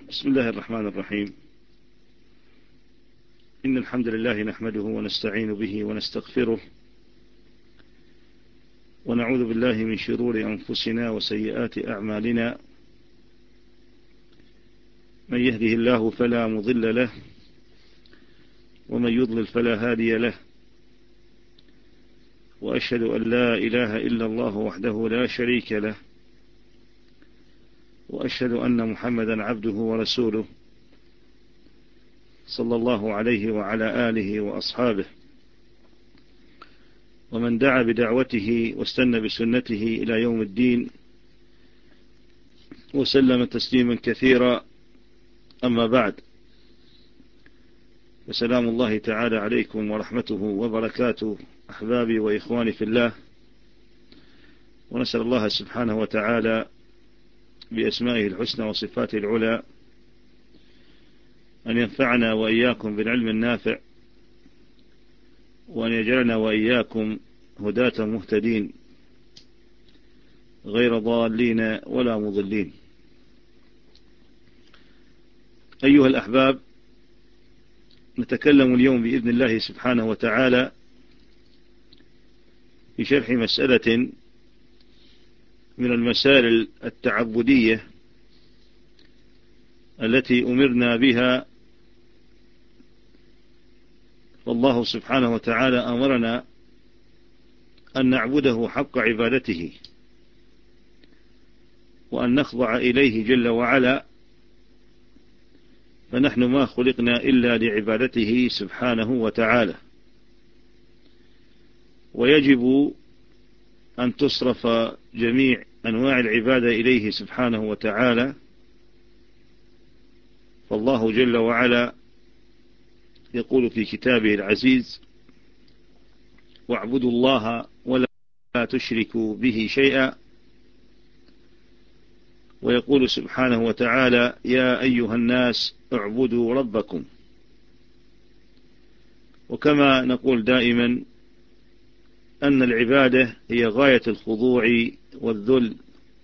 بسم الله الرحمن الرحيم. إن الحمد لله نحمده ونستعين به ونستغفره ونعوذ بالله من شرور أنفسنا وسيئات أعمالنا. من يهده الله فلا مضل له ومن يضلل فلا هادي له، وأشهد أن لا إله إلا الله وحده لا شريك له، وأشهد أن محمدا عبده ورسوله صلى الله عليه وعلى آله وأصحابه ومن دعا بدعوته واستنى بسنته إلى يوم الدين وسلم تسليما كثيرا. أما بعد، وسلام الله تعالى عليكم ورحمته وبركاته أحبابي وإخواني في الله، ونسأل الله سبحانه وتعالى بأسمائه الحسنى وصفاته العلى أن ينفعنا وإياكم بالعلم النافع، وأن يجعلنا وإياكم هداة مهتدين غير ضالين ولا مضلين. أيها الأحباب، نتكلم اليوم بإذن الله سبحانه وتعالى في شرح مسألة من المسائل التعبدية التي أمرنا بها. فالله سبحانه وتعالى أمرنا أن نعبده حق عبادته، وأن نخضع إليه جل وعلا، فنحن ما خلقنا إلا لعبادته سبحانه وتعالى، ويجب أن تصرف جميع أنواع العبادة إليه سبحانه وتعالى. فالله جل وعلا يقول في كتابه العزيز: واعبدوا الله ولا تشركوا به شيئا. ويقول سبحانه وتعالى: يا أيها الناس اعبدوا ربكم. وكما نقول دائما أن العبادة هي غاية الخضوع والذل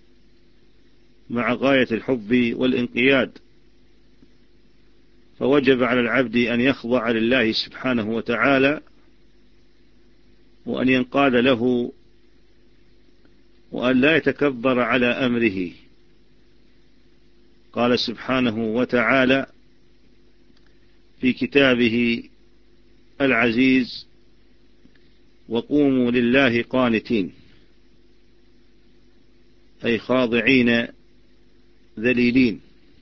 مع غاية الحب والانقياد، فوجب على العبد أن يخضع لله سبحانه وتعالى، وأن ينقاد له، وأن لا يتكبر على أمره. قال سبحانه وتعالى في كتابه العزيز: وقوموا لله قانتين، أي خاضعين ذليلين.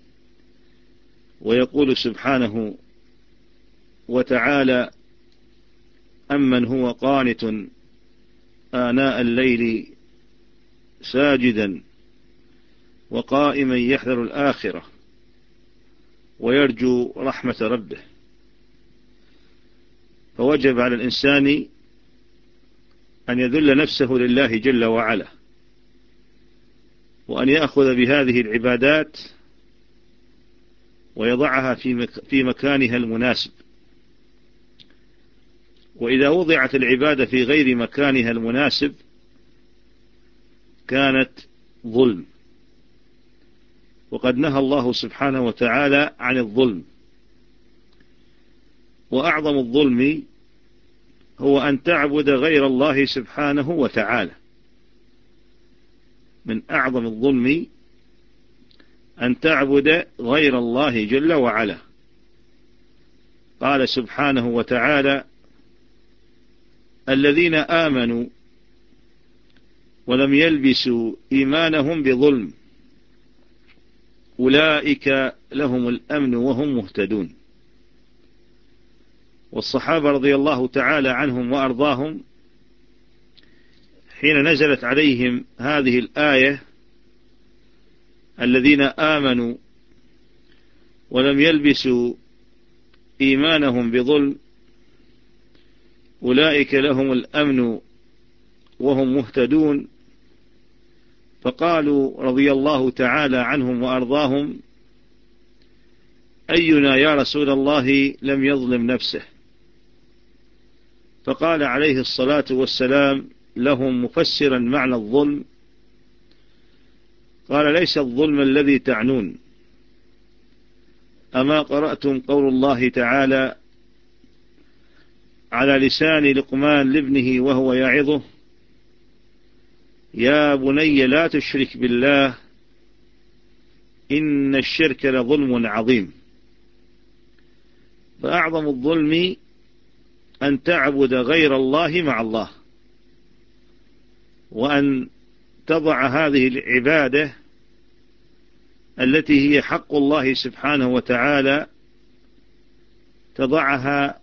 ويقول سبحانه وتعالى: أمن هو قانت آناء الليل ساجدا وقائما يحذر الآخرة ويرجو رحمة ربه. فوجب على الإنسان أن يذل نفسه لله جل وعلا، وأن يأخذ بهذه العبادات ويضعها في مكانها المناسب. وإذا وضعت العبادة في غير مكانها المناسب كانت ظلم، وقد نهى الله سبحانه وتعالى عن الظلم. وأعظم الظلم هو أن تعبد غير الله سبحانه وتعالى. من أعظم الظلم أن تعبد غير الله جل وعلا. قال سبحانه وتعالى: الذين آمنوا ولم يلبسوا إيمانهم بظلم أولئك لهم الأمن وهم مهتدون. والصحابة رضي الله تعالى عنهم وأرضاهم حين نزلت عليهم هذه الآية: الذين آمنوا ولم يلبسوا إيمانهم بظلم أولئك لهم الأمن وهم مهتدون، فقالوا رضي الله تعالى عنهم وأرضاهم: أينا يا رسول الله لم يظلم نفسه؟ فقال عليه الصلاة والسلام لهم مفسرا معنى الظلم، قال: ليس الظلم الذي تعنون، أما قرأتم قول الله تعالى على لسان لقمان لابنه وهو يعظه: يا بني لا تشرك بالله إن الشرك لظلم عظيم. فأعظم الظلم أن تعبد غير الله مع الله، وأن تضع هذه العبادة التي هي حق الله سبحانه وتعالى تضعها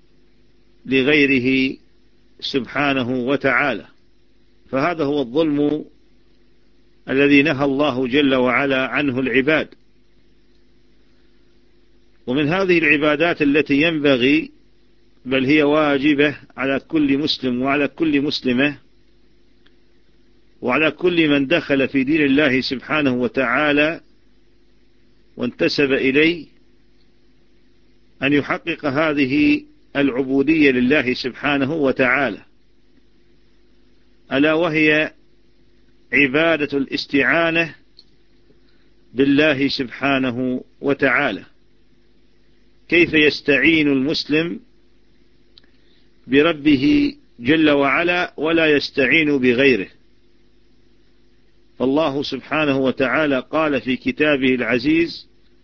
لغيره سبحانه وتعالى. فهذا هو الظلم الذي نهى الله جل وعلا عنه العباد. ومن هذه العبادات التي ينبغي بل هي واجبة على كل مسلم وعلى كل مسلمة وعلى كل من دخل في دين الله سبحانه وتعالى وانتسب إليه أن يحقق هذه العبودية لله سبحانه وتعالى، ألا وهي عبادة الاستعانة بالله سبحانه وتعالى. كيف يستعين المسلم بربه جل وعلا ولا يستعين بغيره؟ فالله سبحانه وتعالى قال في كتابه العزيز: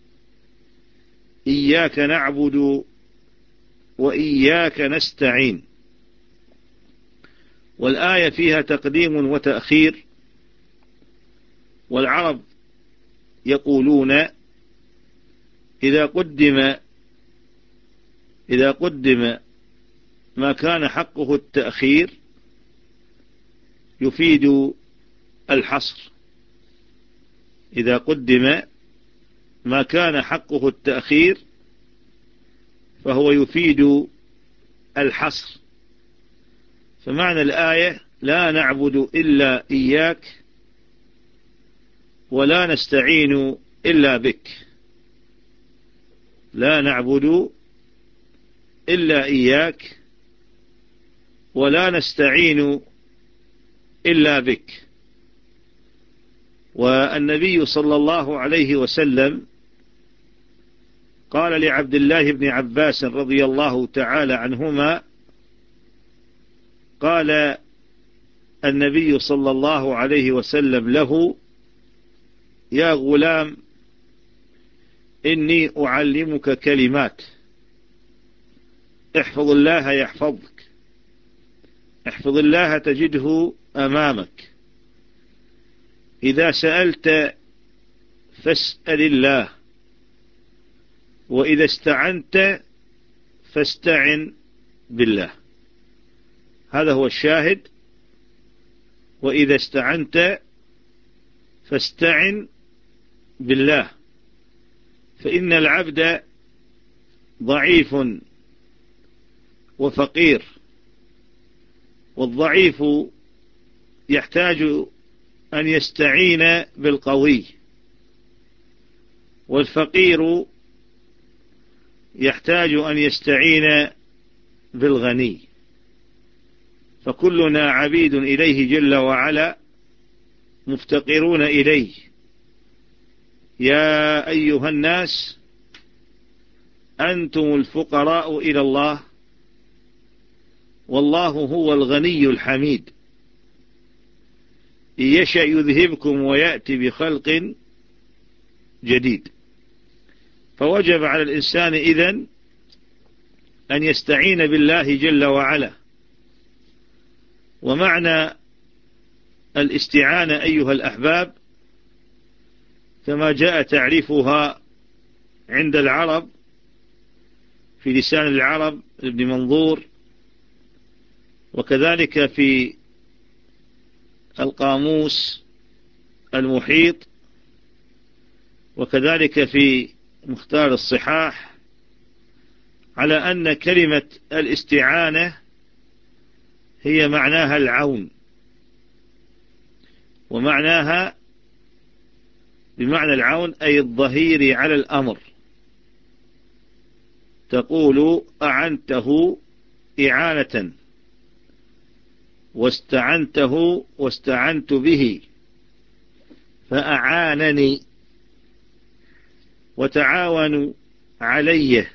إياك نعبد وإياك نستعين. والآية فيها تقديم وتأخير، والعرب يقولون إذا قدم ما كان حقه التأخير يفيد الحصر. إذا قدم ما كان حقه التأخير فهو يفيد الحصر. فمعنى الآية: لا نعبد إلا إياك ولا نستعين إلا بك. لا نعبد إلا إياك ولا نستعين إلا بك. والنبي صلى الله عليه وسلم قال لعبد الله بن عباس رضي الله تعالى عنهما: قال النبي صلى الله عليه وسلم له: يا غلام إني أعلمك كلمات، احفظ الله يحفظك، احفظ الله تجده أمامك، إذا سألت فاسأل الله، وإذا استعنت فاستعن بالله. هذا هو الشاهد: وإذا استعنت فاستعن بالله. فإن العبد ضعيف وفقير، والضعيف يحتاج أن يستعين بالقوي، والفقير يحتاج أن يستعين بالغني. فكلنا عبيد إليه جل وعلا، مفتقرون إليه. يا أيها الناس أنتم الفقراء إلى الله والله هو الغني الحميد. إن يشأ يذهبكم ويأتي بخلق جديد. فوجب على الإنسان إذن أن يستعين بالله جل وعلا. ومعنى الاستعانة أيها الأحباب كما جاء تعريفها عند العرب في لسان العرب ابن منظور، وكذلك في القاموس المحيط، وكذلك في مختار الصحاح، على أن كلمة الاستعانة هي معناها العون، ومعناها بمعنى العون أي الظهير على الأمر. تقول أعنته إعانة، واستعنته واستعنت به فأعانني. وتعاونوا علي،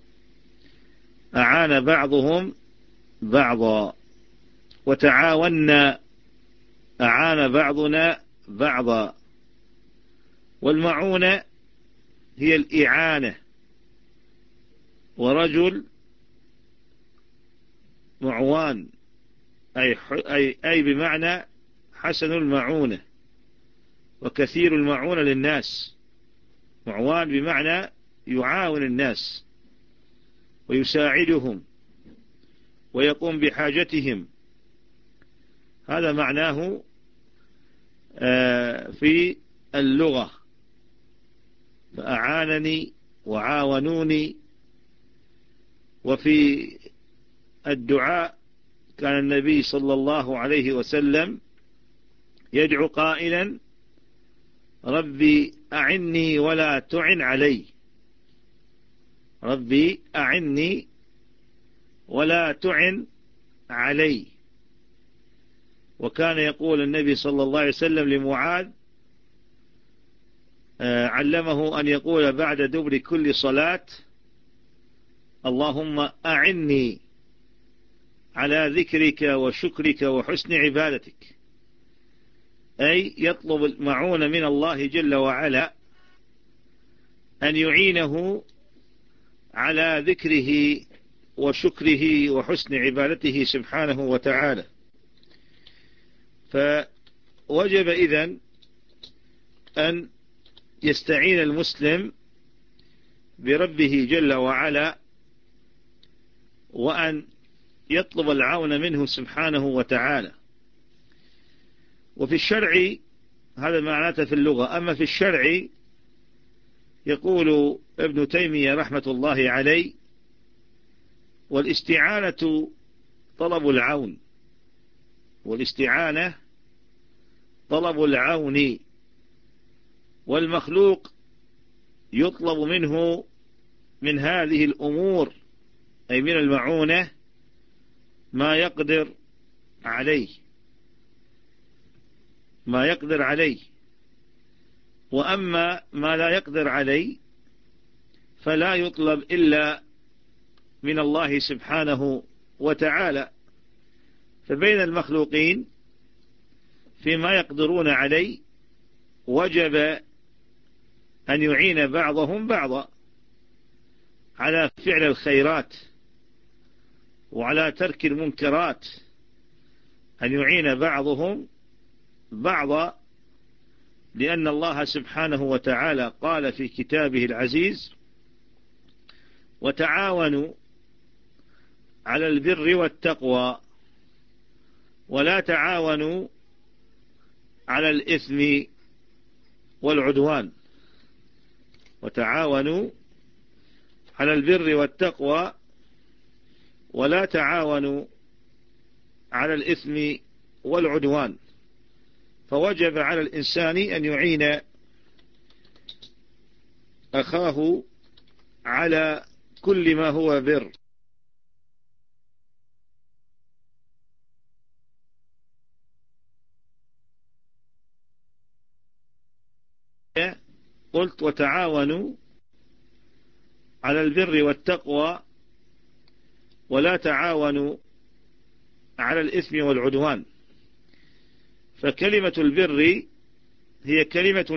أعان بعضهم بعضا، وتعاوننا، أعان بعضنا بعضا. والمعونة هي الإعانة، ورجل معوان أي بمعنى حسن المعونة وكثير المعونة للناس. معوان بمعنى يعاون الناس ويساعدهم ويقوم بحاجتهم، هذا معناه في اللغة. فأعانني وعاونوني. وفي الدعاء كان النبي صلى الله عليه وسلم يدعو قائلا: ربي أعني ولا تعن علي، ربي أعني ولا تعن علي. وكان يقول النبي صلى الله عليه وسلم لمعاذ، علمه أن يقول بعد دبر كل صلاة: اللهم أعني على ذكرك وشكرك وحسن عبادتك، أي يطلب المعونة من الله جل وعلا أن يعينه على ذكره وشكره وحسن عبادته سبحانه وتعالى. فوجب إذن أن يستعين المسلم بربه جل وعلا، وأن يطلب العون منه سبحانه وتعالى. وفي الشرع هذا معناته في اللغة. أما في الشرع يقول ابن تيمية رحمة الله عليه: والاستعانة طلب العون، والاستعانة طلب العون، والمخلوق يطلب منه من هذه الأمور أي من المعونة ما يقدر عليه، ما يقدر عليه. وأما ما لا يقدر عليه فلا يطلب إلا من الله سبحانه وتعالى. فبين المخلوقين فيما يقدرون عليه وجب أن يعين بعضهم بعضا على فعل الخيرات وعلى ترك المنكرات، أن يعين بعضهم بعضا، لأن الله سبحانه وتعالى قال في كتابه العزيز: وتعاونوا على البر والتقوى ولا تعاونوا على الإثم والعدوان. وتعاونوا على البر والتقوى ولا تعاونوا على الإثم والعدوان. فوجب على الإنسان أن يعين أخاه على كل ما هو بر. قلت: وتعاونوا على البر والتقوى ولا تعاونوا على الإثم والعدوان. فكلمة البر هي كلمة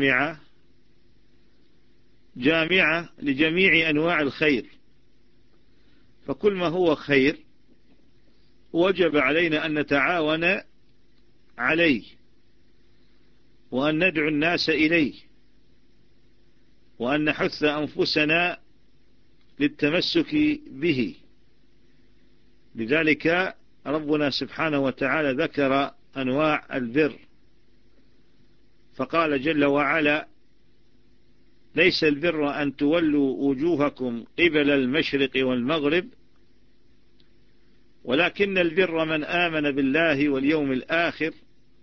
جامعة لجميع أنواع الخير، فكل ما هو خير وجب علينا أن نتعاون عليه، وأن ندعو الناس إليه، وأن نحث أنفسنا للتمسك به. لذلك ربنا سبحانه وتعالى ذكر أنواع البر فقال جل وعلا: ليس البر أن تولوا وجوهكم قبل المشرق والمغرب، ولكن البر من آمن بالله واليوم الآخر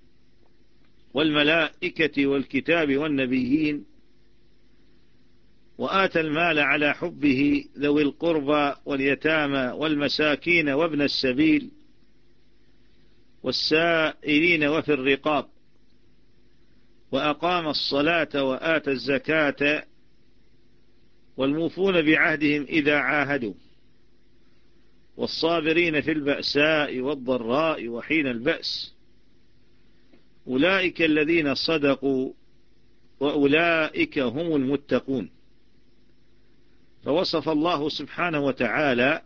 والملائكة والكتاب والنبيين وآتى المال على حبه ذوي القربى واليتامى والمساكين وابن السبيل والسائلين وفي الرقاب وأقام الصلاة وآتى الزكاة والموفون بعهدهم إذا عاهدوا والصابرين في البأساء والضراء وحين البأس أولئك الذين صدقوا وأولئك هم المتقون. فوصف الله سبحانه وتعالى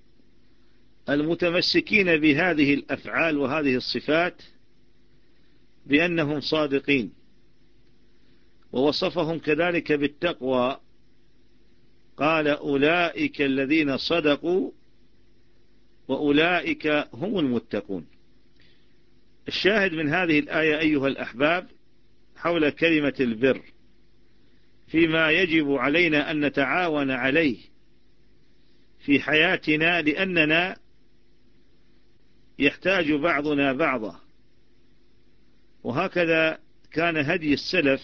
المتمسكين بهذه الأفعال وهذه الصفات بأنهم صادقين، ووصفهم كذلك بالتقوى، قال أولئك الذين صدقوا وأولئك هم المتقون. الشاهد من هذه الآية أيها الأحباب حول كلمة البر فيما يجب علينا أن نتعاون عليه في حياتنا، لأننا يحتاج بعضنا بعضا، وهكذا كان هدي السلف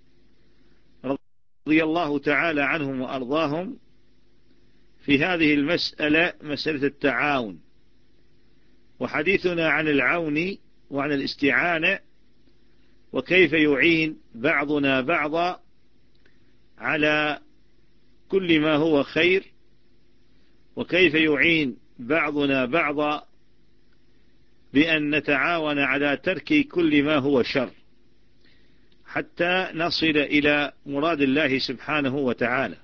رضي الله تعالى عنهم وأرضاهم في هذه المسألة، مسألة التعاون. وحديثنا عن العون وعن الاستعانة وكيف يعين بعضنا بعضا على كل ما هو خير، وكيف يعين بعضنا بعضا بأن نتعاون على ترك كل ما هو شر حتى نصل إلى مراد الله سبحانه وتعالى.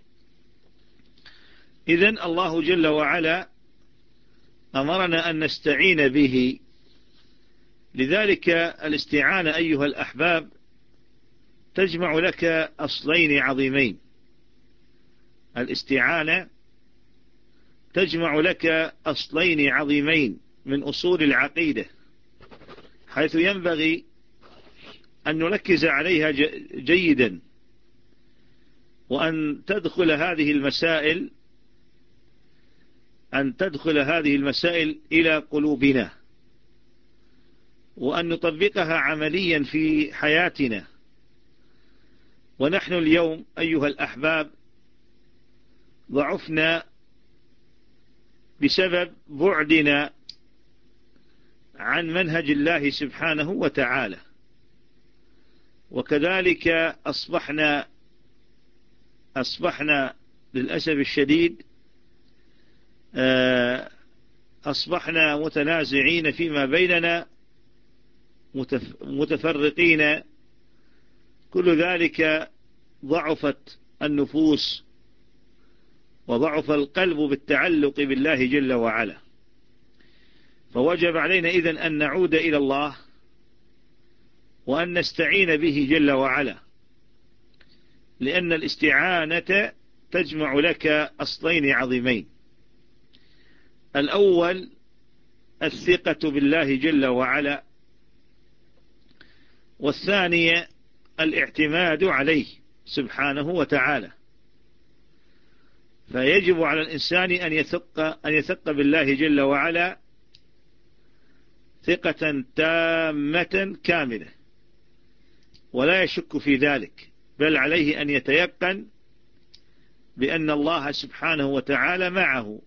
إذن الله جل وعلا أمرنا أن نستعين به، لذلك الاستعانة أيها الأحباب تجمع لك أصلين عظيمين. الاستعانة تجمع لك أصلين عظيمين من أصول العقيدة، حيث ينبغي أن نركز عليها جيدا، وأن تدخل هذه المسائل إلى قلوبنا، وأن نطبقها عمليا في حياتنا. ونحن اليوم أيها الأحباب ضعفنا بسبب بعدنا عن منهج الله سبحانه وتعالى، وكذلك أصبحنا للأسف الشديد أصبحنا متنازعين فيما بيننا، متفرقين. كل ذلك ضعفت النفوس وضعف القلب بالتعلق بالله جل وعلا. فوجب علينا إذن أن نعود إلى الله وأن نستعين به جل وعلا، لأن الاستعانة تجمع لك أصلين عظيمين. الأول الثقة بالله جل وعلا، والثاني الاعتماد عليه سبحانه وتعالى. فيجب على الإنسان أن يثق بالله جل وعلا ثقة تامة كاملة، ولا يشك في ذلك، بل عليه أن يتيقن بأن الله سبحانه وتعالى معه،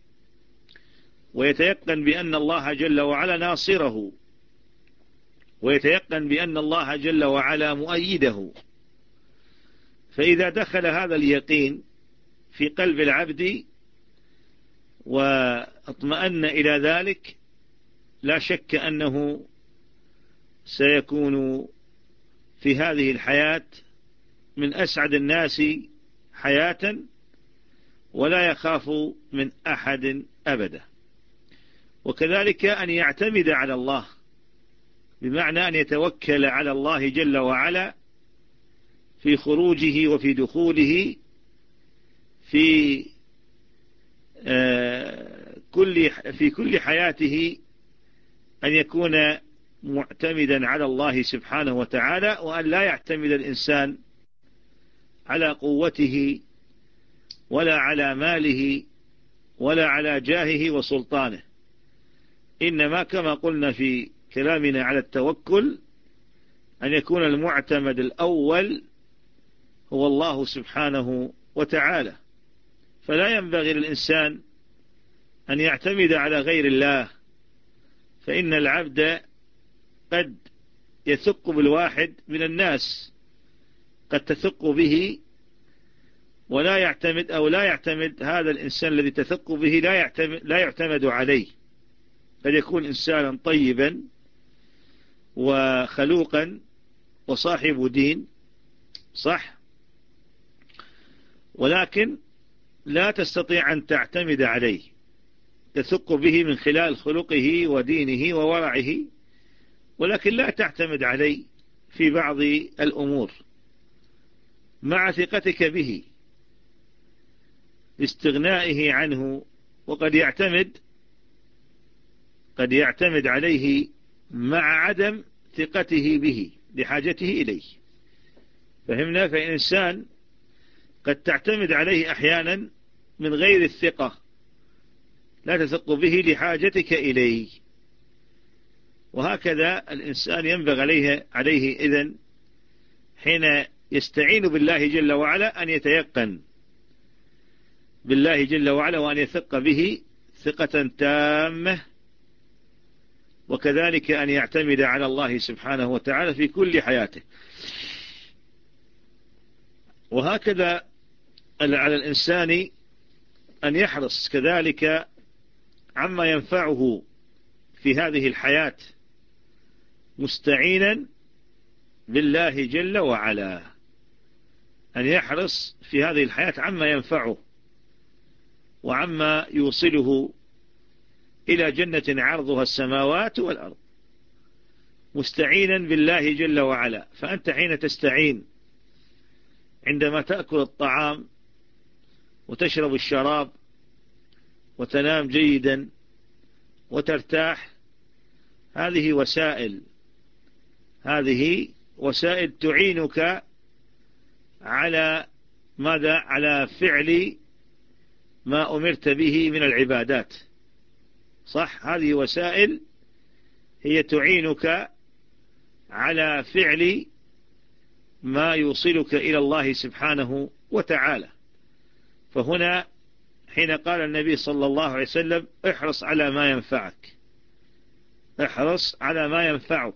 ويتيقن بأن الله جل وعلا ناصره، ويتيقن بأن الله جل وعلا مؤيده. فإذا دخل هذا اليقين في قلب العبد واطمأن إلى ذلك، لا شك أنه سيكون في هذه الحياة من أسعد الناس حياة، ولا يخاف من أحد أبدا. وكذلك أن يعتمد على الله، بمعنى أن يتوكل على الله جل وعلا في خروجه وفي دخوله، في كل حياته، أن يكون معتمدا على الله سبحانه وتعالى، وأن لا يعتمد الإنسان على قوته ولا على ماله ولا على جاهه وسلطانه، إنما كما قلنا في كلامنا على التوكل أن يكون المعتمد الأول هو الله سبحانه وتعالى. فلا ينبغي للإنسان أن يعتمد على غير الله، فإن العبد قد يثق بالواحد من الناس، قد تثق به ولا يعتمد أو لا يعتمد هذا الإنسان الذي تثق به لا يعتمد عليه. قد يكون إنسانا طيبا وخلوقا وصاحب دين، صح، ولكن لا تستطيع أن تعتمد عليه، تثق به من خلال خلقه ودينه وورعه، ولكن لا تعتمد عليه في بعض الأمور مع ثقتك به لاستغنائه عنه. وقد يعتمد عليه مع عدم ثقته به لحاجته إليه. فهمنا؟ فإنسان قد تعتمد عليه أحيانا من غير الثقة، لا تثق به لحاجتك إليه. وهكذا الإنسان ينبغي عليه إذن حين يستعين بالله جل وعلا أن يتيقن بالله جل وعلا وأن يثق به ثقة تامة، وكذلك أن يعتمد على الله سبحانه وتعالى في كل حياته. وهكذا على الإنسان أن يحرص كذلك عما ينفعه في هذه الحياة مستعينا بالله جل وعلا، أن يحرص في هذه الحياة عما ينفعه وعما يوصله إلى جنة عرضها السماوات والأرض، مستعينا بالله جل وعلا. فأنت حين تستعين عندما تأكل الطعام وتشرب الشراب وتنام جيدا وترتاح، هذه وسائل تعينك على ماذا؟ على فعل ما أمرت به من العبادات، صح؟ هذه وسائل هي تعينك على فعل ما يوصلك إلى الله سبحانه وتعالى. فهنا حين قال النبي صلى الله عليه وسلم احرص على ما ينفعك، احرص على ما ينفعك،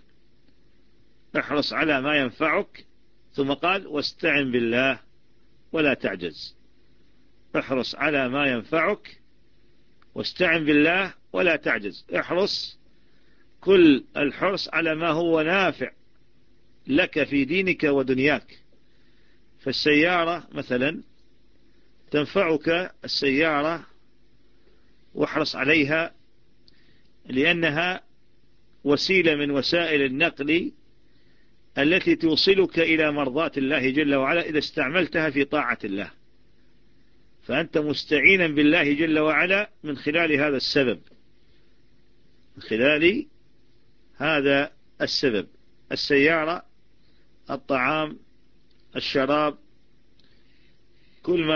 احرص على ما ينفعك، ثم قال واستعن بالله ولا تعجز. احرص على ما ينفعك واستعن بالله ولا تعجز. احرص كل الحرص على ما هو نافع لك في دينك ودنياك. فالسيارة مثلا تنفعك السيارة، واحرص عليها لأنها وسيلة من وسائل النقل التي توصلك إلى مرضاة الله جل وعلا إذا استعملتها في طاعة الله. فأنت مستعينا بالله جل وعلا من خلال هذا السبب، من خلال هذا السبب: السيارة، الطعام، الشراب، كل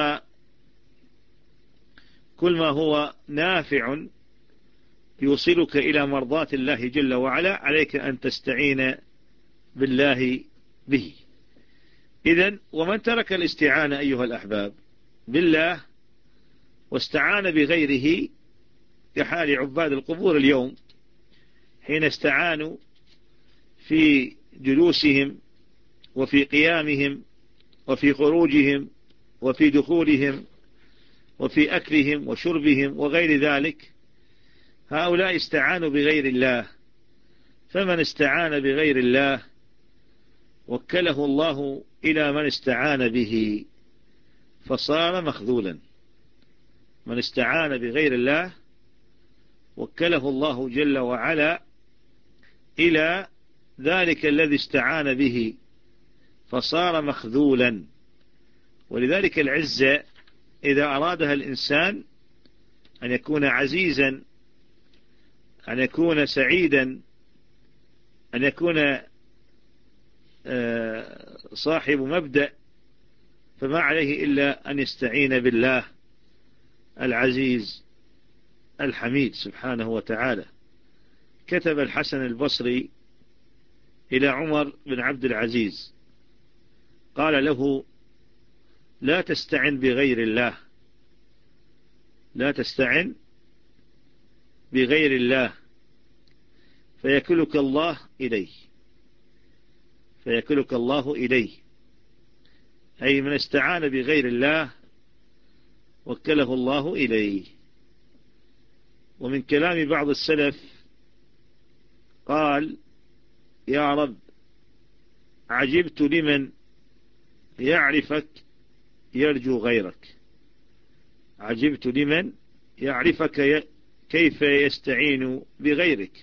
ما هو نافع يوصلك إلى مرضاة الله جل وعلا عليك أن تستعين بالله به. إذن ومن ترك الاستعانة أيها الأحباب بالله واستعان بغيره كحال عباد القبور اليوم، حين استعانوا في جلوسهم وفي قيامهم وفي خروجهم وفي دخولهم وفي أكلهم وشربهم وغير ذلك، هؤلاء استعانوا بغير الله. فمن استعان بغير الله وكله الله إلى من استعان به فصار مخذولا. من استعان بغير الله وكله الله جل وعلا إلى ذلك الذي استعان به فصار مخذولا. ولذلك العزة إذا أرادها الإنسان أن يكون عزيزا، أن يكون سعيدا، أن يكون صاحب مبدأ، فما عليه إلا أن يستعين بالله العزيز الحميد سبحانه وتعالى. كتب الحسن البصري إلى عمر بن عبد العزيز، قال له: لا تستعن بغير الله، لا تستعن بغير الله فيكلك الله إليه، فيكلك الله إليه. أي من استعان بغير الله وكله الله إليه. ومن كلام بعض السلف قال: يا رب، عجبت لمن يعرفك يرجو غيرك. عجبت لمن يعرفك كيف يستعين بغيرك.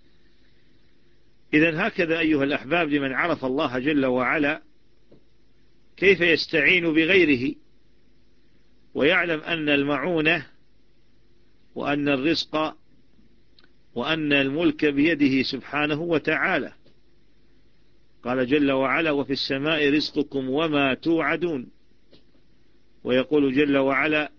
إذن هكذا أيها الأحباب، لمن عرف الله جل وعلا كيف يستعين بغيره، ويعلم أن المعونة وأن الرزق وأن الملك بيده سبحانه وتعالى. قال جل وعلا: وفي السماء رزقكم وما توعدون. ويقول جل وعلا: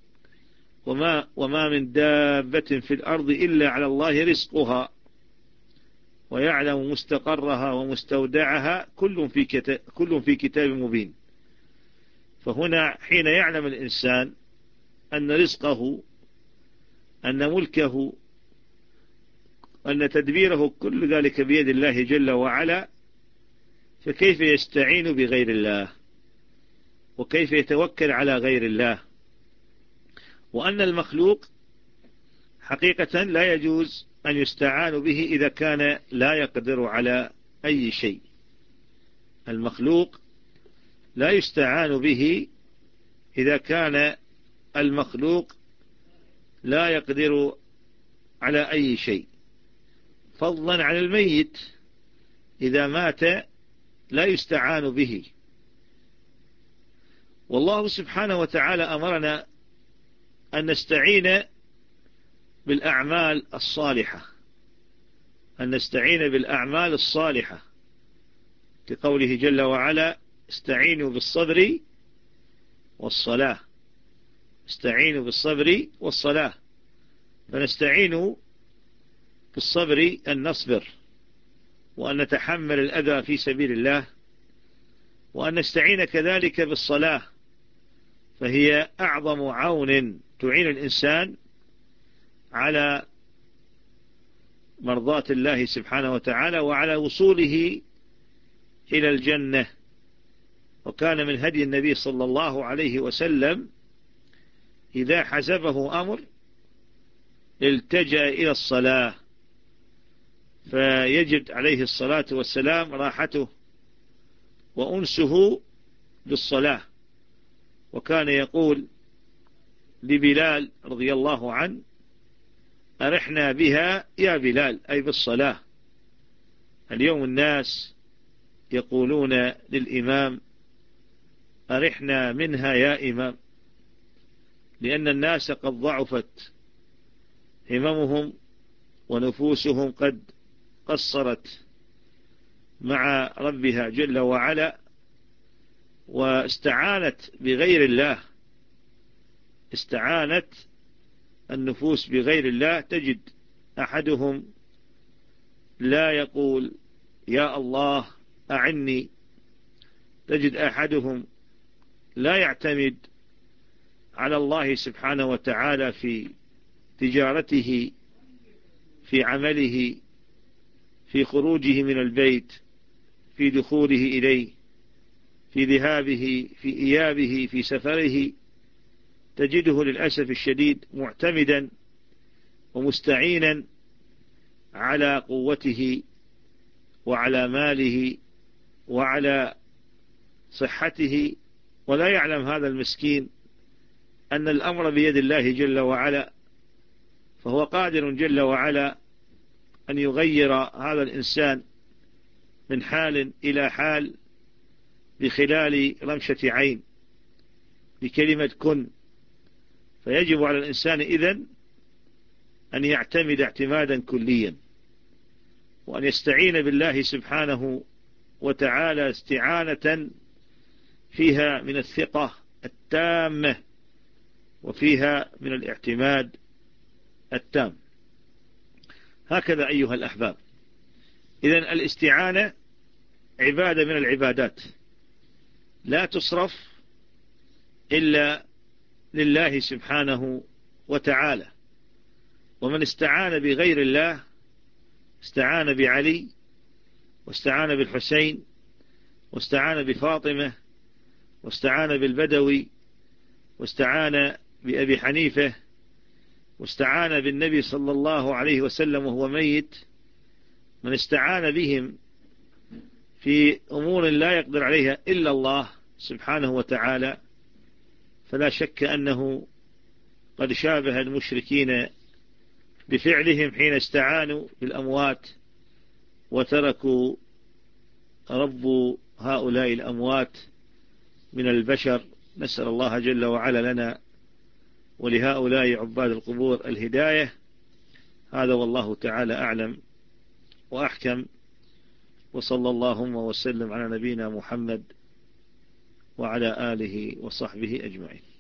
وما من دابة في الأرض إلا على الله رزقها ويعلم مستقرها ومستودعها كل في كتاب مبين. فهنا حين يعلم الإنسان أن رزقه، أن ملكه، أن تدبيره كل ذلك بيد الله جل وعلا، فكيف يستعين بغير الله وكيف يتوكل على غير الله. وأن المخلوق حقيقة لا يجوز أن يستعان به إذا كان لا يقدر على أي شيء. المخلوق لا يستعان به إذا كان المخلوق لا يقدر على أي شيء، فضلا عن الميت إذا مات لا يستعان به. والله سبحانه وتعالى أمرنا أن نستعين بالأعمال الصالحة، أن نستعين بالأعمال الصالحة، كقوله جل وعلا: استعينوا بالصبر والصلاة. استعينوا بالصبر والصلاة. فنستعين بالصبر أن نصبر وأن نتحمل الأذى في سبيل الله، وأن نستعين كذلك بالصلاة، فهي أعظم عون تعين الإنسان على مرضاة الله سبحانه وتعالى وعلى وصوله إلى الجنة. وكان من هدي النبي صلى الله عليه وسلم إذا حزبه أمر التجأ إلى الصلاة، فيجد عليه الصلاة والسلام راحته وأنسه بالصلاة. وكان يقول لبلال رضي الله عنه: أرحنا بها يا بلال، أي بالصلاة. اليوم الناس يقولون للإمام: أرحنا منها يا إمام، لأن الناس قد ضعفت هممهم ونفوسهم قد قصرت مع ربها جل وعلا، واستعانت بغير الله. استعانت النفوس بغير الله. تجد أحدهم لا يقول: يا الله أعني. تجد أحدهم لا يعتمد على الله سبحانه وتعالى في تجارته، في عمله، في خروجه من البيت، في دخوله إليه، في ذهابه، في إيابه، في سفره. تجده للأسف الشديد معتمدا ومستعينا على قوته وعلى ماله وعلى صحته، ولا يعلم هذا المسكين أن الأمر بيد الله جل وعلا، فهو قادر جل وعلا أن يغير هذا الإنسان من حال إلى حال بخلال رمشة عين، بكلمة كن. فيجب على الإنسان إذن أن يعتمد اعتمادا كليا، وأن يستعين بالله سبحانه وتعالى استعانة فيها من الثقة التامة وفيها من الاعتماد التام. هكذا أيها الأحباب، إذن الاستعانة عبادة من العبادات لا تصرف إلا لله سبحانه وتعالى. ومن استعان بغير الله استعان بعلي، واستعان بالحسين، واستعان بفاطمة، واستعان بالبدوي، واستعان بأبي حنيفة، واستعان بالنبي صلى الله عليه وسلم وهو ميت، من استعان بهم في أمور لا يقدر عليها إلا الله سبحانه وتعالى، فلا شك أنه قد شابه المشركين بفعلهم حين استعانوا بالأموات وتركوا رب هؤلاء الأموات من البشر. نسأل الله جل وعلا لنا ولهؤلاء عباد القبور الهداية. هذا والله تعالى أعلم وأحكم، وصلى اللهم وسلم على نبينا محمد وعلى آله وصحبه أجمعين.